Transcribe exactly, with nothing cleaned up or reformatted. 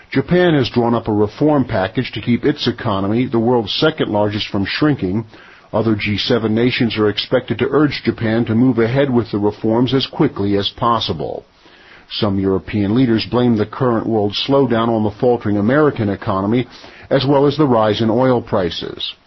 Japan has drawn up a reform package to keep its economy, the world's second largest, from shrinking. Other G seven nations are expected to urge Japan to move ahead with the reforms as quickly as possible. Some European leaders blame the current world slowdown on the faltering American economy, as well as the rise in oil prices.